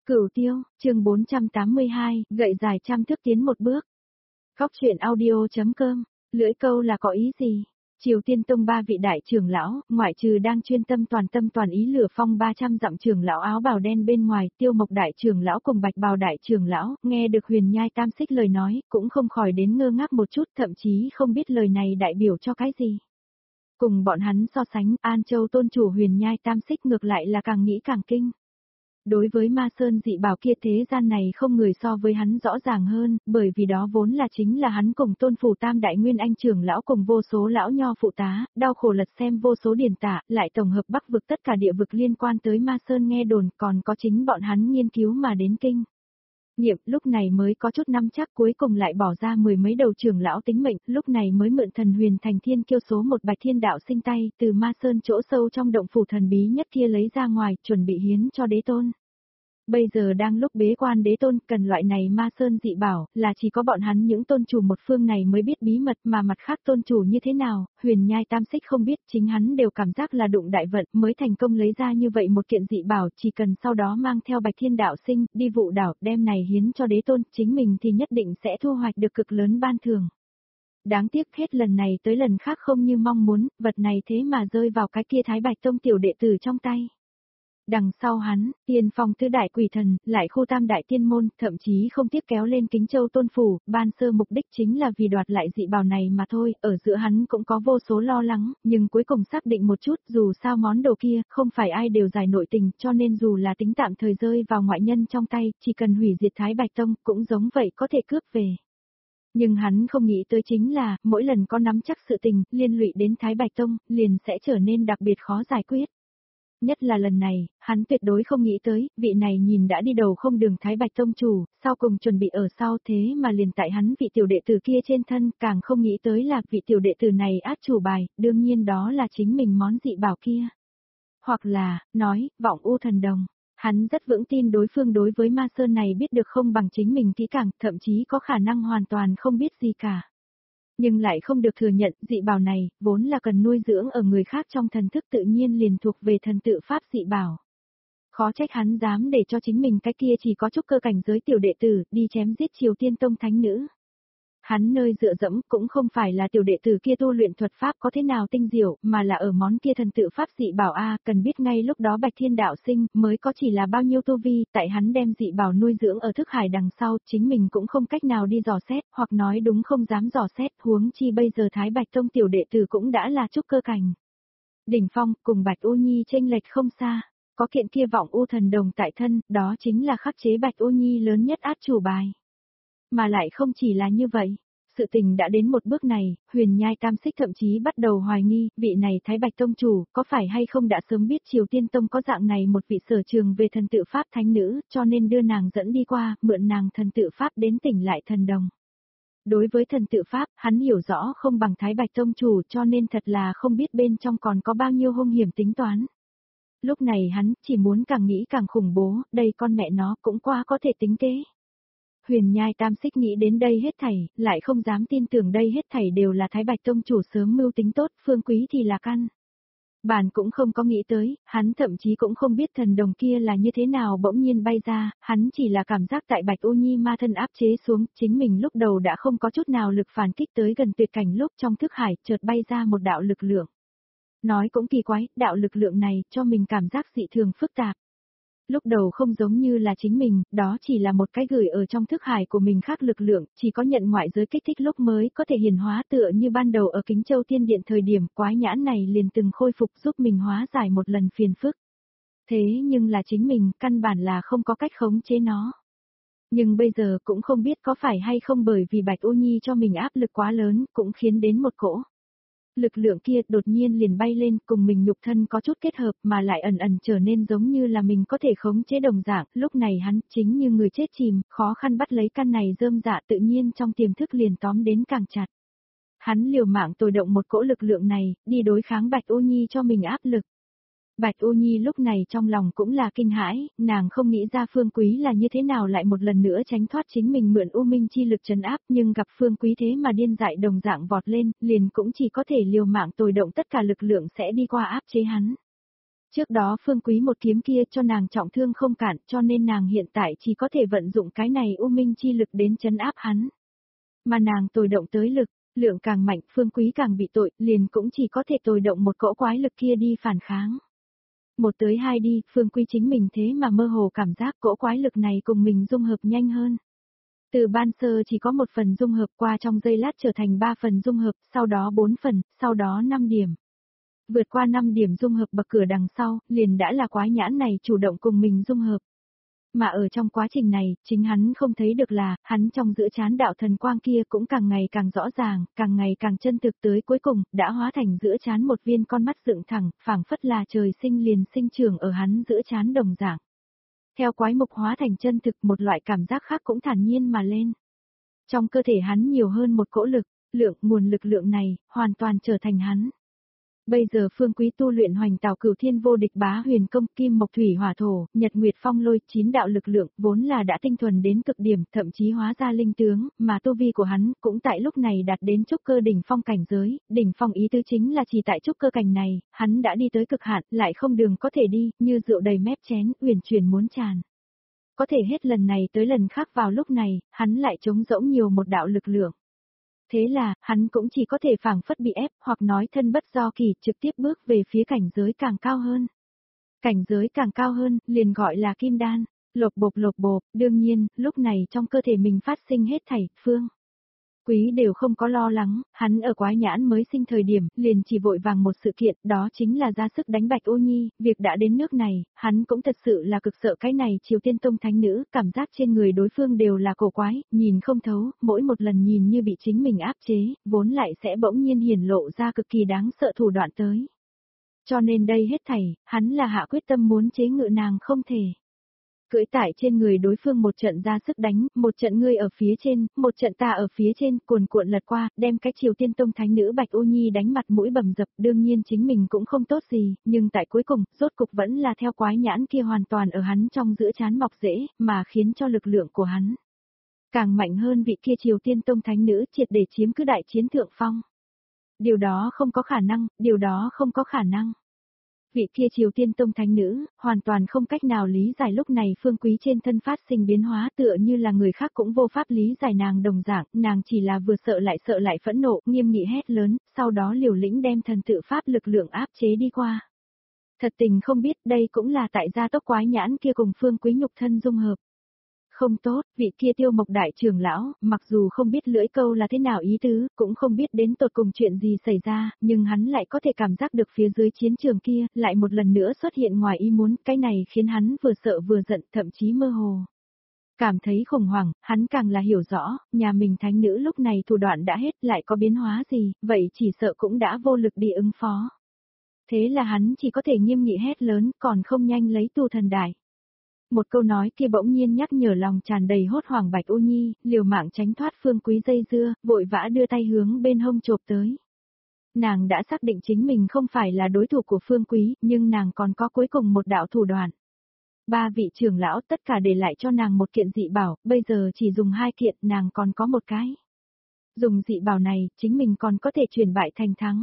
Cửu Tiêu, chương 482, gậy dài trăm thước tiến một bước. Góc truyện audio.com, lưỡi câu là có ý gì? Triều Tiên Tông ba vị đại trưởng lão, ngoại trừ đang chuyên tâm toàn ý lửa phong 300 dặm trưởng lão áo bào đen bên ngoài, Tiêu Mộc đại trưởng lão cùng Bạch Bào đại trưởng lão, nghe được Huyền Nhai Tam Xích lời nói, cũng không khỏi đến ngơ ngác một chút, thậm chí không biết lời này đại biểu cho cái gì. Cùng bọn hắn so sánh, An Châu tôn chủ Huyền Nhai Tam Xích ngược lại là càng nghĩ càng kinh. Đối với Ma Sơn dị bảo kia thế gian này không người so với hắn rõ ràng hơn, bởi vì đó vốn là chính là hắn cùng tôn phủ tam đại nguyên anh trưởng lão cùng vô số lão nho phụ tá, đau khổ lật xem vô số điển tả, lại tổng hợp bắc vực tất cả địa vực liên quan tới Ma Sơn nghe đồn, còn có chính bọn hắn nghiên cứu mà đến kinh. Nghiệm lúc này mới có chút năm chắc, cuối cùng lại bỏ ra mười mấy đầu trưởng lão tính mệnh, lúc này mới mượn thần huyền thành thiên kiêu số một Bạch Thiên đạo sinh tay, từ Ma Sơn chỗ sâu trong động phủ thần bí nhất kia lấy ra ngoài, chuẩn bị hiến cho đế tôn. Bây giờ đang lúc bế quan đế tôn cần loại này Ma Sơn dị bảo, là chỉ có bọn hắn những tôn chủ một phương này mới biết bí mật, mà mặt khác tôn chủ như thế nào, Huyền Nhai Tam Xích không biết, chính hắn đều cảm giác là đụng đại vận mới thành công lấy ra như vậy một kiện dị bảo, chỉ cần sau đó mang theo Bạch Thiên đạo sinh, đi vụ đảo, đem này hiến cho đế tôn, chính mình thì nhất định sẽ thu hoạch được cực lớn ban thưởng. Đáng tiếc hết lần này tới lần khác không như mong muốn, vật này thế mà rơi vào cái kia Thái Bạch Tông tiểu đệ tử trong tay. Đằng sau hắn, Tiên Phong tứ đại quỷ thần, lại khu tam đại tiên môn, thậm chí không tiếp kéo lên Kính Châu tôn phủ, ban sơ mục đích chính là vì đoạt lại dị bảo này mà thôi, ở giữa hắn cũng có vô số lo lắng, nhưng cuối cùng xác định một chút, dù sao món đồ kia, không phải ai đều giải nội tình, cho nên dù là tính tạm thời rơi vào ngoại nhân trong tay, chỉ cần hủy diệt Thái Bạch Tông, cũng giống vậy có thể cướp về. Nhưng hắn không nghĩ tới chính là, mỗi lần có nắm chắc sự tình, liên lụy đến Thái Bạch Tông, liền sẽ trở nên đặc biệt khó giải quyết. Nhất là lần này, hắn tuyệt đối không nghĩ tới, vị này nhìn đã đi đầu không đường Thái Bạch Tông chủ, sau cùng chuẩn bị ở sau thế mà liền tại hắn vị tiểu đệ tử kia trên thân, càng không nghĩ tới là vị tiểu đệ tử này át chủ bài, đương nhiên đó là chính mình món dị bảo kia. Hoặc là, nói, vọng u thần đồng. Hắn rất vững tin đối phương đối với Ma Sơn này biết được không bằng chính mình kỹ càng, thậm chí có khả năng hoàn toàn không biết gì cả. Nhưng lại không được thừa nhận, dị bảo này, vốn là cần nuôi dưỡng ở người khác trong thần thức tự nhiên liền thuộc về thần tự pháp dị bảo. Khó trách hắn dám để cho chính mình cái kia chỉ có chút cơ cảnh giới tiểu đệ tử, đi chém giết Triều Tiên Tông thánh nữ. Hắn nơi dựa dẫm cũng không phải là tiểu đệ tử kia tu luyện thuật pháp có thế nào tinh diệu, mà là ở món kia thần tự pháp dị bảo cần biết ngay lúc đó Bạch Thiên đạo sinh mới có chỉ là bao nhiêu tu vi, tại hắn đem dị bảo nuôi dưỡng ở thức hải đằng sau, chính mình cũng không cách nào đi dò xét, hoặc nói đúng không dám dò xét, huống chi bây giờ Thái Bạch Tông tiểu đệ tử cũng đã là trúc cơ cảnh. Đỉnh phong, cùng Bạch U Nhi chênh lệch không xa, có kiện kia vọng u thần đồng tại thân, đó chính là khắc chế Bạch U Nhi lớn nhất át chủ bài. Mà lại không chỉ là như vậy, sự tình đã đến một bước này, Huyền Nhai Tam Xích thậm chí bắt đầu hoài nghi, vị này Thái Bạch Tông chủ, có phải hay không đã sớm biết Triều Tiên Tông có dạng này một vị sở trường về thần tự pháp thánh nữ, cho nên đưa nàng dẫn đi qua, mượn nàng thần tự pháp đến tỉnh lại thần đồng. Đối với thần tự pháp, hắn hiểu rõ không bằng Thái Bạch Tông chủ, cho nên thật là không biết bên trong còn có bao nhiêu hung hiểm tính toán. Lúc này hắn chỉ muốn càng nghĩ càng khủng bố, đây con mẹ nó cũng quá có thể tính kế. Huyền Nhai Tam Xích nghĩ đến đây hết thảy, lại không dám tin tưởng đây hết thảy đều là Thái Bạch Tông chủ sớm mưu tính tốt, Phương Quý thì là căn. Bản cũng không có nghĩ tới, hắn thậm chí cũng không biết thần đồng kia là như thế nào bỗng nhiên bay ra, hắn chỉ là cảm giác tại Bạch U Nhi ma thân áp chế xuống, chính mình lúc đầu đã không có chút nào lực phản kích tới gần tuyệt cảnh lúc trong thức hải chợt bay ra một đạo lực lượng. Nói cũng kỳ quái, đạo lực lượng này cho mình cảm giác dị thường phức tạp. Lúc đầu không giống như là chính mình, đó chỉ là một cái gửi ở trong thức hải của mình khác lực lượng, chỉ có nhận ngoại giới kích thích lúc mới có thể hiển hóa tựa như ban đầu ở Kính Châu Tiên Điện thời điểm quái nhãn này liền từng khôi phục giúp mình hóa giải một lần phiền phức. Thế nhưng là chính mình, căn bản là không có cách khống chế nó. Nhưng bây giờ cũng không biết có phải hay không bởi vì Bạch U Nhi cho mình áp lực quá lớn, cũng khiến đến một cỗ. Lực lượng kia đột nhiên liền bay lên cùng mình nhục thân có chút kết hợp mà lại ẩn trở nên giống như là mình có thể khống chế đồng dạng, lúc này hắn chính như người chết chìm, khó khăn bắt lấy căn này rơm dạ tự nhiên trong tiềm thức liền tóm đến càng chặt. Hắn liều mạng tồi động một cỗ lực lượng này, đi đối kháng Bạch U Nhi cho mình áp lực. Bạch U Nhi lúc này trong lòng cũng là kinh hãi, nàng không nghĩ ra Phương Quý là như thế nào lại một lần nữa tránh thoát chính mình mượn U Minh chi lực trấn áp, nhưng gặp Phương Quý thế mà điên dại đồng dạng vọt lên, liền cũng chỉ có thể liều mạng tồi động tất cả lực lượng sẽ đi qua áp chế hắn. Trước đó Phương Quý một kiếm kia cho nàng trọng thương không cản, cho nên nàng hiện tại chỉ có thể vận dụng cái này u minh chi lực đến trấn áp hắn. Mà nàng tồi động tới lực, lượng càng mạnh, Phương Quý càng bị tội, liền cũng chỉ có thể tồi động một cỗ quái lực kia đi phản kháng. Một tới hai đi, Phương Quý chính mình thế mà mơ hồ cảm giác cỗ quái lực này cùng mình dung hợp nhanh hơn. Từ ban sơ chỉ có một phần dung hợp qua trong giây lát trở thành 3 phần dung hợp, sau đó 4 phần, sau đó 5 điểm. Vượt qua 5 điểm dung hợp bậc cửa đằng sau, liền đã là quái nhãn này chủ động cùng mình dung hợp. Mà ở trong quá trình này, chính hắn không thấy được là, hắn trong giữa chán đạo thần quang kia cũng càng ngày càng rõ ràng, càng ngày càng chân thực tới cuối cùng, đã hóa thành giữa chán một viên con mắt dựng thẳng, phảng phất là trời sinh liền sinh trưởng ở hắn giữa chán đồng dạng. Theo quái mục hóa thành chân thực, một loại cảm giác khác cũng thản nhiên mà lên. Trong cơ thể hắn nhiều hơn một cỗ lực, nguồn lực lượng này, hoàn toàn trở thành hắn. Bây giờ Phương Quý tu luyện Hoành Tào Cửu Thiên Vô Địch Bá Huyền Công, Kim Mộc Thủy Hỏa Thổ, Nhật Nguyệt Phong Lôi, 9 đạo lực lượng, vốn là đã tinh thuần đến cực điểm, thậm chí hóa ra linh tướng, mà tu vi của hắn cũng tại lúc này đạt đến trúc cơ đỉnh phong cảnh giới, đỉnh phong ý tứ chính là chỉ tại trúc cơ cảnh này, hắn đã đi tới cực hạn, lại không đường có thể đi, như rượu đầy mép chén, uyển chuyển muốn tràn. Có thể hết lần này tới lần khác vào lúc này, hắn lại trống rỗng nhiều một đạo lực lượng. Thế là, hắn cũng chỉ có thể phảng phất bị ép, hoặc nói thân bất do kỳ, trực tiếp bước về phía cảnh giới càng cao hơn. Cảnh giới càng cao hơn, liền gọi là kim đan, lột bột, đương nhiên, lúc này trong cơ thể mình phát sinh hết thảy, Phương Quý đều không có lo lắng, hắn ở quái nhãn mới sinh thời điểm, liền chỉ vội vàng một sự kiện, đó chính là ra sức đánh Bạch Ô Nhi, việc đã đến nước này, hắn cũng thật sự là cực sợ cái này Triều Tiên Tông thánh nữ, cảm giác trên người đối phương đều là cổ quái, nhìn không thấu, mỗi một lần nhìn như bị chính mình áp chế, vốn lại sẽ bỗng nhiên hiển lộ ra cực kỳ đáng sợ thủ đoạn tới. Cho nên đây hết thảy, hắn là hạ quyết tâm muốn chế ngự nàng không thể. Cưỡi tại trên người đối phương một trận ra sức đánh, một trận ngươi ở phía trên, một trận ta ở phía trên, cuồn cuộn lật qua, đem cái Triều Tiên Tông thánh nữ Bạch Ô Nhi đánh mặt mũi bầm dập, đương nhiên chính mình cũng không tốt gì, nhưng tại cuối cùng, rốt cục vẫn là theo quái nhãn kia hoàn toàn ở hắn trong giữa chán mọc rễ, mà khiến cho lực lượng của hắn càng mạnh hơn vị kia Triều Tiên Tông thánh nữ triệt để chiếm cứ đại chiến thượng phong. Điều đó không có khả năng, điều đó không có khả năng. Vị kia Triều Tiên Tông thánh nữ, hoàn toàn không cách nào lý giải lúc này Phương Quý trên thân phát sinh biến hóa tựa như là người khác cũng vô pháp lý giải nàng đồng dạng, nàng chỉ là vừa sợ lại phẫn nộ, nghiêm nghị hét lớn, sau đó liều lĩnh đem thần tự pháp lực lượng áp chế đi qua. Thật tình không biết đây cũng là tại gia tốc quái nhãn kia cùng Phương Quý nhục thân dung hợp. Không tốt, vị kia Tiêu Mộc đại trưởng lão, mặc dù không biết lưỡi câu là thế nào ý tứ, cũng không biết đến tột cùng chuyện gì xảy ra, nhưng hắn lại có thể cảm giác được phía dưới chiến trường kia, lại một lần nữa xuất hiện ngoài ý muốn, cái này khiến hắn vừa sợ vừa giận, thậm chí mơ hồ. Cảm thấy khủng hoảng, hắn càng là hiểu rõ, nhà mình thánh nữ lúc này thủ đoạn đã hết, lại có biến hóa gì, vậy chỉ sợ cũng đã vô lực đi ứng phó. Thế là hắn chỉ có thể nghiêm nghị hét lớn, còn không nhanh lấy tu thần đại. Một câu nói kia bỗng nhiên nhắc nhở lòng tràn đầy hốt hoảng Bạch Ô Nhi, liều mạng tránh thoát Phương Quý dây dưa, vội vã đưa tay hướng bên hông chộp tới. Nàng đã xác định chính mình không phải là đối thủ của Phương Quý, nhưng nàng còn có cuối cùng một đạo thủ đoạn. 3 vị trưởng lão tất cả để lại cho nàng một kiện dị bảo, bây giờ chỉ dùng 2 kiện, nàng còn có một cái. Dùng dị bảo này, chính mình còn có thể chuyển bại thành thắng.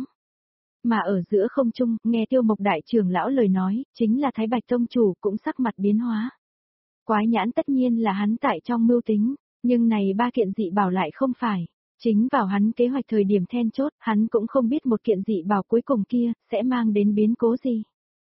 Mà ở giữa không trung, nghe Tiêu Mộc đại trưởng lão lời nói, chính là Thái Bạch tông chủ cũng sắc mặt biến hóa. Quái nhãn tất nhiên là hắn tại trong mưu tính, nhưng này 3 kiện dị bảo lại không phải. Chính vào hắn kế hoạch thời điểm then chốt, hắn cũng không biết một kiện dị bảo cuối cùng kia, sẽ mang đến biến cố gì.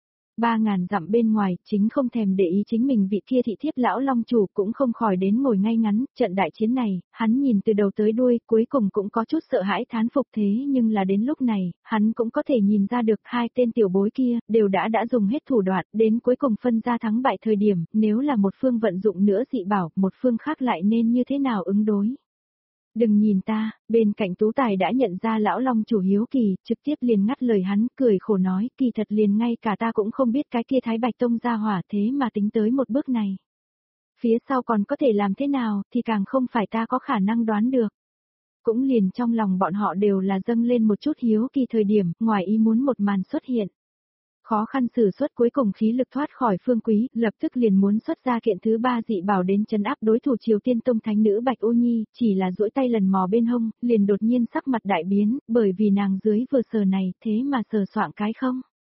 3.000 dặm bên ngoài, chính không thèm để ý chính mình vị kia thị thiếp lão long chủ cũng không khỏi đến ngồi ngay ngắn, trận đại chiến này, hắn nhìn từ đầu tới đuôi, cuối cùng cũng có chút sợ hãi thán phục thế nhưng là đến lúc này, hắn cũng có thể nhìn ra được 2 tên tiểu bối kia, đều đã dùng hết thủ đoạn, đến cuối cùng phân ra thắng bại thời điểm, nếu là một phương vận dụng nữa dị bảo, một phương khác lại nên như thế nào ứng đối. Đừng nhìn ta, bên cạnh Tú Tài đã nhận ra lão long chủ hiếu kỳ, trực tiếp liền ngắt lời hắn, cười khổ nói, kỳ thật liền ngay cả ta cũng không biết cái kia Thái Bạch Tông ra hỏa thế mà tính tới một bước này. Phía sau còn có thể làm thế nào, thì càng không phải ta có khả năng đoán được. Cũng liền trong lòng bọn họ đều là dâng lên một chút hiếu kỳ thời điểm, ngoài ý muốn một màn xuất hiện. Khó khăn sử xuất cuối cùng khí lực thoát khỏi Phương Quý, lập tức liền muốn xuất ra kiện thứ 3 dị bảo đến trấn áp đối thủ Triều Tiên Tông thánh nữ Bạch Ô Nhi, chỉ là duỗi tay lần mò bên hông, liền đột nhiên sắc mặt đại biến, bởi vì nàng dưới vừa sờ này, thế mà sờ soạng cái không.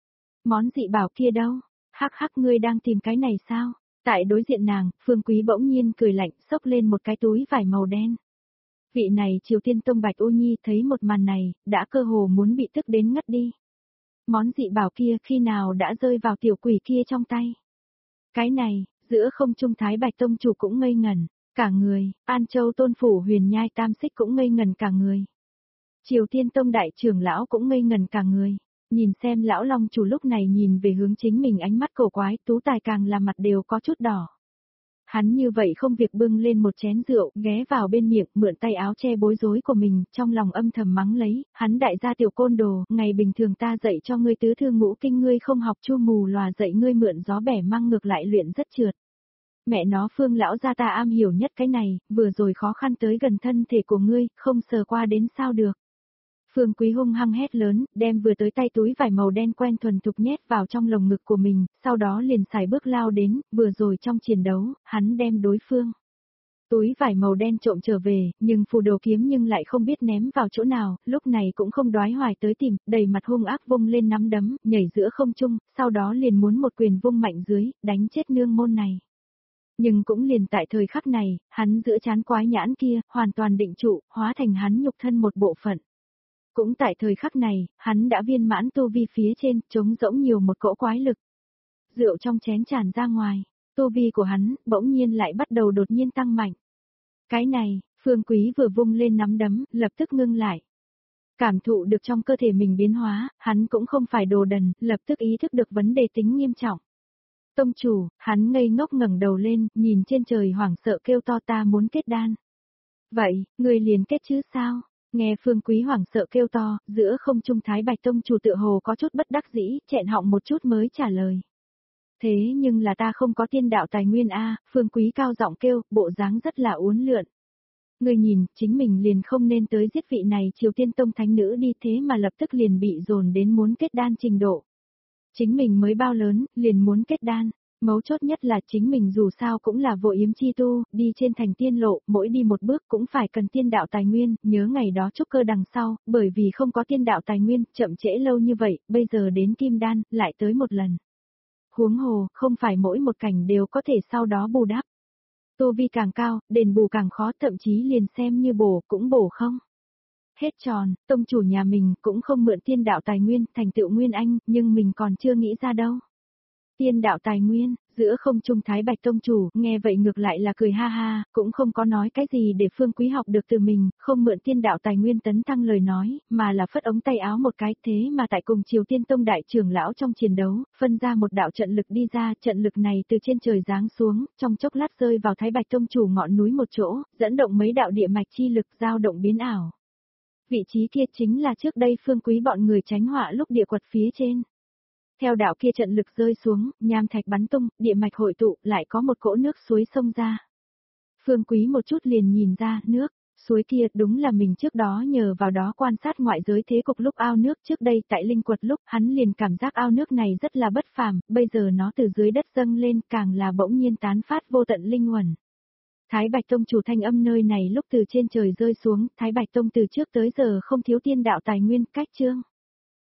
Món dị bảo kia đâu? Hắc hắc, ngươi đang tìm cái này sao? Tại đối diện nàng, Phương Quý bỗng nhiên cười lạnh, xốc lên một cái túi vải màu đen. Vị này Triều Tiên Tông Bạch Ô Nhi thấy một màn này, đã cơ hồ muốn bị tức đến ngất đi. Món dị bảo kia khi nào đã rơi vào tiểu quỷ kia trong tay? Cái này, giữa không trung Thái Bạch Tông chủ cũng ngây ngẩn, cả người, An Châu Tôn Phủ Huyền Nhai Tam Xích cũng ngây ngẩn cả người. Triều Tiên Tông đại trưởng lão cũng ngây ngẩn cả người. Nhìn xem lão long chủ lúc này nhìn về hướng chính mình ánh mắt cổ quái, Tú Tài càng là mặt đều có chút đỏ. Hắn như vậy không việc bưng lên một chén rượu, ghé vào bên miệng, mượn tay áo che bối rối của mình, trong lòng âm thầm mắng lấy, hắn đại gia tiểu côn đồ, ngày bình thường ta dạy cho ngươi tứ thư ngũ kinh ngươi không học chu mù lòa dạy ngươi mượn gió bẻ măng ngược lại luyện rất trượt. Mẹ nó Phương lão gia ta am hiểu nhất cái này, vừa rồi khó khăn tới gần thân thể của ngươi, không sờ qua đến sao được. Phương Quý hung hăng hét lớn, đem vừa tới tay túi vải màu đen quen thuần thục nhét vào trong lồng ngực của mình, sau đó liền xài bước lao đến, vừa rồi trong chiến đấu, hắn đem đối phương. Túi vải màu đen trộm trở về, nhưng phù đồ kiếm nhưng lại không biết ném vào chỗ nào, lúc này cũng không đoái hoài tới tìm, đầy mặt hung ác vung lên nắm đấm, nhảy giữa không trung, sau đó liền muốn một quyền vung mạnh dưới, đánh chết nương môn này. Nhưng cũng liền tại thời khắc này, hắn giữa chán quái nhãn kia, hoàn toàn định trụ, hóa thành hắn nhục thân một bộ phận. Cũng tại thời khắc này, hắn đã viên mãn tu vi phía trên, trống rỗng nhiều một cỗ quái lực. Rượu trong chén tràn ra ngoài, tu vi của hắn, bỗng nhiên lại bắt đầu đột nhiên tăng mạnh. Cái này, Phương Quý vừa vung lên nắm đấm, lập tức ngưng lại. Cảm thụ được trong cơ thể mình biến hóa, hắn cũng không phải đồ đần, lập tức ý thức được vấn đề tính nghiêm trọng. Tông chủ, hắn ngây ngốc ngẩng đầu lên, nhìn trên trời hoảng sợ kêu to ta muốn kết đan. Vậy, người liền kết chứ sao? Nghe Phương Quý hoảng sợ kêu to, giữa không trung Thái Bạch Tông chủ tựa hồ có chút bất đắc dĩ, chẹn họng một chút mới trả lời. Thế nhưng là ta không có tiên đạo tài nguyên a, Phương Quý cao giọng kêu, bộ dáng rất là uốn lượn. Người nhìn, chính mình liền không nên tới giết vị này Triều Tiên Tông thánh nữ đi thế mà lập tức liền bị dồn đến muốn kết đan trình độ. Chính mình mới bao lớn, liền muốn kết đan. Mấu chốt nhất là chính mình dù sao cũng là vô yếm chi tu, đi trên thành tiên lộ, mỗi đi một bước cũng phải cần tiên đạo tài nguyên, nhớ ngày đó trúc cơ đằng sau, bởi vì không có tiên đạo tài nguyên, chậm trễ lâu như vậy, bây giờ đến kim đan, lại tới một lần. Huống hồ, không phải mỗi một cảnh đều có thể sau đó bù đắp. Tu vi càng cao, đền bù càng khó, thậm chí liền xem như bổ, cũng bổ không. Hết tròn, tông chủ nhà mình cũng không mượn tiên đạo tài nguyên, thành tựu nguyên anh, nhưng mình còn chưa nghĩ ra đâu. Tiên đạo tài nguyên, giữa không trung Thái Bạch Tông chủ, nghe vậy ngược lại là cười ha ha, cũng không có nói cái gì để Phương Quý học được từ mình, không mượn tiên đạo tài nguyên tấn thăng lời nói, mà là phất ống tay áo một cái thế mà tại cùng Triều Tiên Tông đại trưởng lão trong chiến đấu, phân ra một đạo trận lực đi ra, trận lực này từ trên trời giáng xuống, trong chốc lát rơi vào Thái Bạch Tông chủ ngọn núi một chỗ, dẫn động mấy đạo địa mạch chi lực dao động biến ảo. Vị trí kia chính là trước đây Phương Quý bọn người tránh họa lúc địa quật phía trên. Theo đạo kia trận lực rơi xuống, nham thạch bắn tung, địa mạch hội tụ, lại có một cỗ nước suối sông ra. Phương Quý một chút liền nhìn ra, nước, suối kia đúng là mình trước đó nhờ vào đó quan sát ngoại giới thế cục lúc ao nước trước đây tại linh quật lúc hắn liền cảm giác ao nước này rất là bất phàm, bây giờ nó từ dưới đất dâng lên càng là bỗng nhiên tán phát vô tận linh uẩn. Thái Bạch Tông chủ thanh âm nơi này lúc từ trên trời rơi xuống, Thái Bạch Tông từ trước tới giờ không thiếu tiên đạo tài nguyên, cách chương.